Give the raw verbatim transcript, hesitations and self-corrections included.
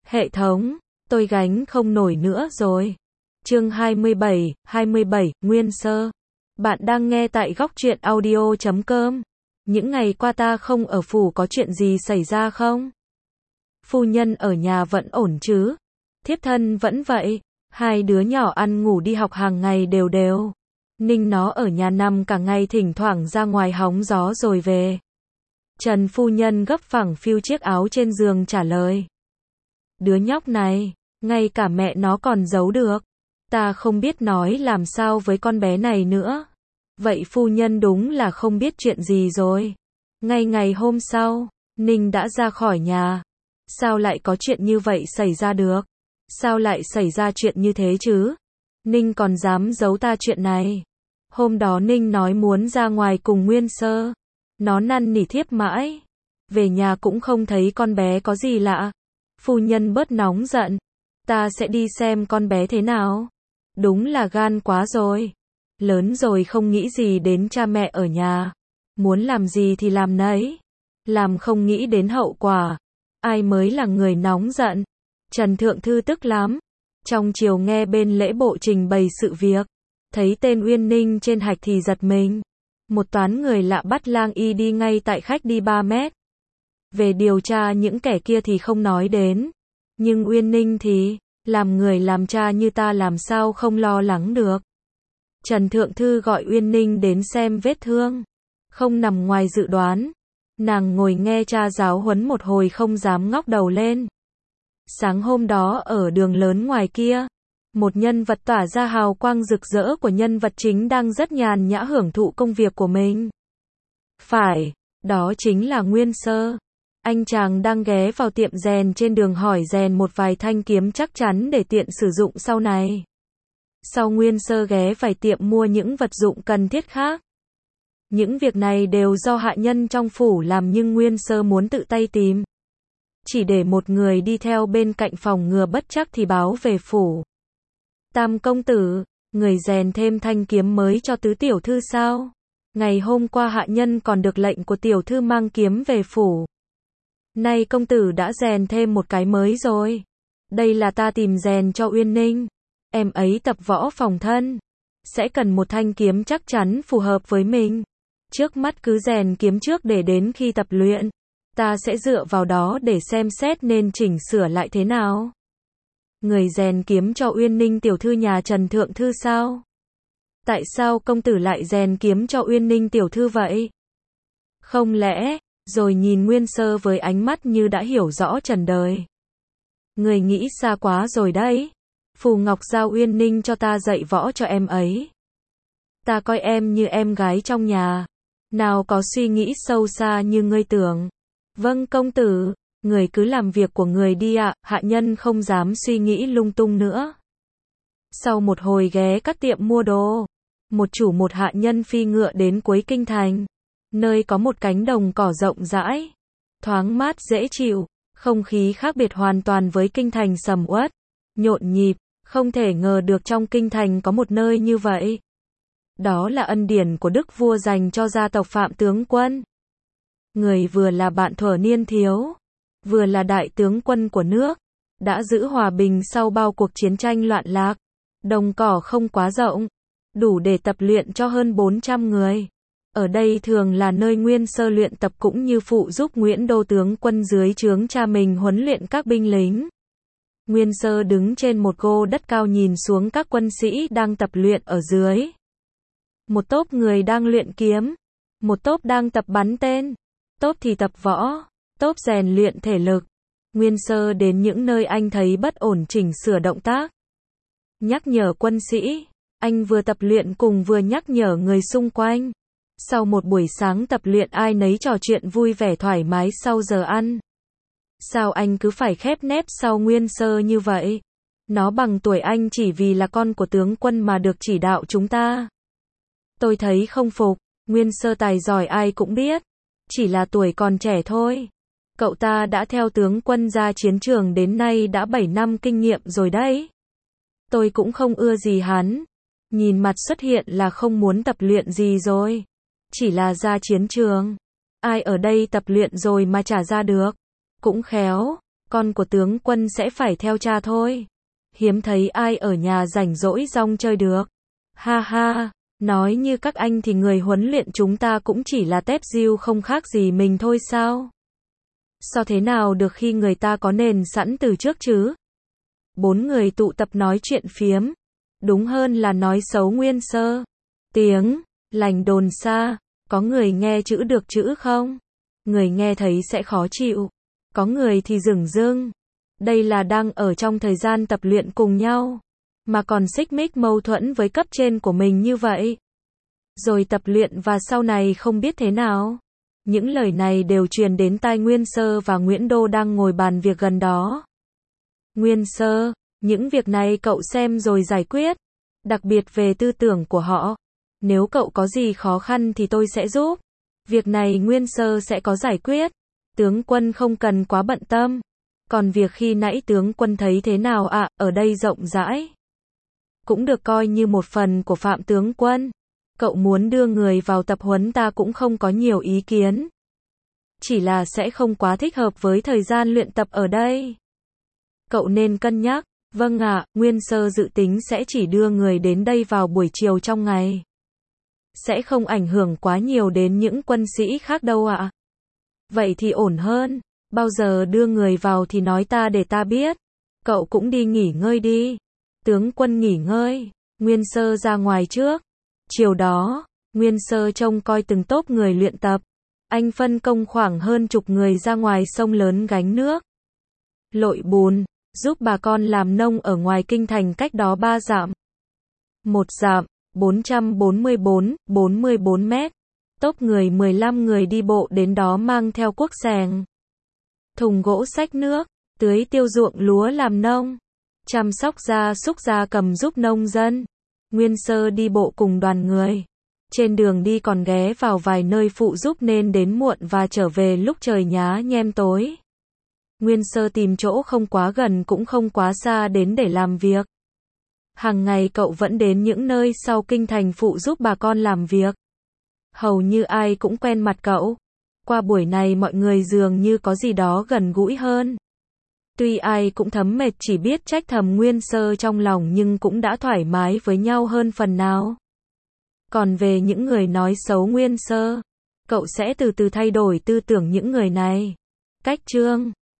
Hệ thống, tôi gánh không nổi nữa rồi. Chương hai mươi bảy, hai mươi bảy, Nguyên Sơ. Bạn đang nghe tại góc truyện audio chấm com. Những ngày qua ta không ở phủ có chuyện gì xảy ra không? Phu nhân ở nhà vẫn ổn chứ? Thiếp thân vẫn vậy. Hai đứa nhỏ ăn ngủ đi học hàng ngày đều đều. Ninh nó ở nhà nằm cả ngày, thỉnh thoảng ra ngoài hóng gió rồi về. Trần phu nhân gấp phẳng phiu chiếc áo trên giường trả lời. Đứa nhóc này, ngay cả mẹ nó còn giấu được. Ta không biết nói làm sao với con bé này nữa. Vậy phu nhân đúng là không biết chuyện gì rồi. Ngay ngày hôm sau, Ninh đã ra khỏi nhà. Sao lại có chuyện như vậy xảy ra được? Sao lại xảy ra chuyện như thế chứ? Ninh còn dám giấu ta chuyện này. Hôm đó Ninh nói muốn ra ngoài cùng Nguyên Sơ. Nó năn nỉ thiếp mãi. Về nhà cũng không thấy con bé có gì lạ. Phu nhân bớt nóng giận. Ta sẽ đi xem con bé thế nào. Đúng là gan quá rồi. Lớn rồi không nghĩ gì đến cha mẹ ở nhà. Muốn làm gì thì làm nấy. Làm không nghĩ đến hậu quả. Ai mới là người nóng giận. Trần Thượng Thư tức lắm. Trong chiều nghe bên lễ bộ trình bày sự việc. Thấy tên Uyên Ninh trên hạch thì giật mình. Một toán người lạ bắt lang y đi ngay tại khách đi ba mét. Về điều tra những kẻ kia thì không nói đến. Nhưng Uyên Ninh thì, làm người làm cha như ta làm sao không lo lắng được. Trần Thượng Thư gọi Uyên Ninh đến xem vết thương. Không nằm ngoài dự đoán. Nàng ngồi nghe cha giáo huấn một hồi không dám ngóc đầu lên. Sáng hôm đó ở đường lớn ngoài kia, một nhân vật tỏa ra hào quang rực rỡ của nhân vật chính đang rất nhàn nhã hưởng thụ công việc của mình. Phải, đó chính là Nguyên Sơ. Anh chàng đang ghé vào tiệm rèn trên đường hỏi rèn một vài thanh kiếm chắc chắn để tiện sử dụng sau này. Sau Nguyên Sơ ghé vài tiệm mua những vật dụng cần thiết khác. Những việc này đều do hạ nhân trong phủ làm nhưng Nguyên Sơ muốn tự tay tìm. Chỉ để một người đi theo bên cạnh phòng ngừa bất trắc thì báo về phủ. Tam công tử, người rèn thêm thanh kiếm mới cho tứ tiểu thư sao? Ngày hôm qua hạ nhân còn được lệnh của tiểu thư mang kiếm về phủ. Nay công tử đã rèn thêm một cái mới rồi. Đây là ta tìm rèn cho Uyên Ninh. Em ấy tập võ phòng thân. Sẽ cần một thanh kiếm chắc chắn phù hợp với mình. Trước mắt cứ rèn kiếm trước để đến khi tập luyện. Ta sẽ dựa vào đó để xem xét nên chỉnh sửa lại thế nào. Người rèn kiếm cho Uyên Ninh tiểu thư nhà Trần Thượng Thư sao? Tại sao công tử lại rèn kiếm cho Uyên Ninh tiểu thư vậy? Không lẽ, rồi nhìn Nguyên Sơ với ánh mắt như đã hiểu rõ trần đời. Người nghĩ xa quá rồi đấy. Phù Ngọc giao Uyên Ninh cho ta dạy võ cho em ấy. Ta coi em như em gái trong nhà. Nào có suy nghĩ sâu xa như ngươi tưởng. Vâng công tử, người cứ làm việc của người đi ạ, hạ nhân không dám suy nghĩ lung tung nữa. Sau một hồi ghé các tiệm mua đồ, một chủ một hạ nhân phi ngựa đến cuối kinh thành, nơi có một cánh đồng cỏ rộng rãi, thoáng mát dễ chịu, không khí khác biệt hoàn toàn với kinh thành sầm uất, nhộn nhịp, không thể ngờ được trong kinh thành có một nơi như vậy. Đó là ân điển của đức vua dành cho gia tộc Phạm tướng quân. Người vừa là bạn thuở niên thiếu, vừa là đại tướng quân của nước, đã giữ hòa bình sau bao cuộc chiến tranh loạn lạc. Đồng cỏ không quá rộng, đủ để tập luyện cho hơn bốn trăm người. Ở đây thường là nơi Nguyên Sơ luyện tập cũng như phụ giúp Nguyễn Đô tướng quân dưới trướng cha mình huấn luyện các binh lính. Nguyên Sơ đứng trên một gô đất cao nhìn xuống các quân sĩ đang tập luyện ở dưới. Một tốp người đang luyện kiếm, một tốp đang tập bắn tên, tốp thì tập võ, tốp rèn luyện thể lực. Nguyên Sơ đến những nơi anh thấy bất ổn chỉnh sửa động tác. Nhắc nhở quân sĩ, anh vừa tập luyện cùng vừa nhắc nhở người xung quanh. Sau một buổi sáng tập luyện ai nấy trò chuyện vui vẻ thoải mái sau giờ ăn. Sao anh cứ phải khép nép sau Nguyên Sơ như vậy? Nó bằng tuổi anh chỉ vì là con của tướng quân mà được chỉ đạo chúng ta. Tôi thấy không phục, Nguyên Sơ tài giỏi ai cũng biết. Chỉ là tuổi còn trẻ thôi. Cậu ta đã theo tướng quân ra chiến trường đến nay đã bảy năm kinh nghiệm rồi đấy. Tôi cũng không ưa gì hắn. Nhìn mặt xuất hiện là không muốn tập luyện gì rồi. Chỉ là ra chiến trường. Ai ở đây tập luyện rồi mà trả ra được. Cũng khéo. con của tướng quân sẽ phải theo cha thôi. Hiếm thấy ai ở nhà rảnh rỗi rong chơi được. Ha ha, nói như các anh thì người huấn luyện chúng ta cũng chỉ là tép diêu không khác gì mình thôi sao? So thế nào được khi người ta có nền sẵn từ trước chứ? Bốn người tụ tập nói chuyện phiếm. Đúng hơn là nói xấu Nguyên Sơ. Tiếng lành đồn xa. Có người nghe chữ được chữ không? Người nghe thấy sẽ khó chịu. Có người thì dửng dưng. Đây là đang ở trong thời gian tập luyện cùng nhau. Mà còn xích mích mâu thuẫn với cấp trên của mình như vậy. Rồi tập luyện và sau này không biết thế nào. Những lời này đều truyền đến tai Nguyên Sơ và Nguyễn Đô đang ngồi bàn việc gần đó. Nguyên Sơ, những việc này cậu xem rồi giải quyết. Đặc biệt về tư tưởng của họ. Nếu cậu có gì khó khăn thì tôi sẽ giúp. Việc này Nguyên Sơ sẽ có giải quyết. Tướng quân không cần quá bận tâm. Còn việc khi nãy tướng quân thấy thế nào ạ, à, ở đây rộng rãi. Cũng được coi như một phần của Phạm tướng quân. Cậu muốn đưa người vào tập huấn ta cũng không có nhiều ý kiến. Chỉ là sẽ không quá thích hợp với thời gian luyện tập ở đây. Cậu nên cân nhắc. Vâng ạ, Nguyên Sơ dự tính sẽ chỉ đưa người đến đây vào buổi chiều trong ngày. Sẽ không ảnh hưởng quá nhiều đến những quân sĩ khác đâu ạ. Vậy thì ổn hơn. Bao giờ đưa người vào thì nói ta để ta biết. Cậu cũng đi nghỉ ngơi đi. Tướng quân nghỉ ngơi. Nguyên Sơ ra ngoài trước. Chiều đó, Nguyên Sơ trông coi từng tốp người luyện tập. Anh phân công khoảng hơn chục người ra ngoài sông lớn gánh nước. Lội bùn, giúp bà con làm nông ở ngoài kinh thành cách đó ba dặm. Một dặm, bốn trăm bốn mươi bốn, bốn mươi bốn mét. Tốp người mười lăm người đi bộ đến đó mang theo cuốc xẻng, thùng gỗ xách nước, tưới tiêu ruộng lúa làm nông, chăm sóc gia súc gia cầm giúp nông dân. Nguyên Sơ đi bộ cùng đoàn người. Trên đường đi còn ghé vào vài nơi phụ giúp nên đến muộn và trở về lúc trời nhá nhem tối. Nguyên Sơ tìm chỗ không quá gần cũng không quá xa đến để làm việc. Hàng ngày cậu vẫn đến những nơi sau kinh thành phụ giúp bà con làm việc. Hầu như ai cũng quen mặt cậu. Qua buổi này mọi người dường như có gì đó gần gũi hơn. Tuy ai cũng thấm mệt chỉ biết trách thầm Nguyên Sơ trong lòng nhưng cũng đã thoải mái với nhau hơn phần nào. Còn về những người nói xấu Nguyên Sơ, cậu sẽ từ từ thay đổi tư tưởng những người này. Cách chương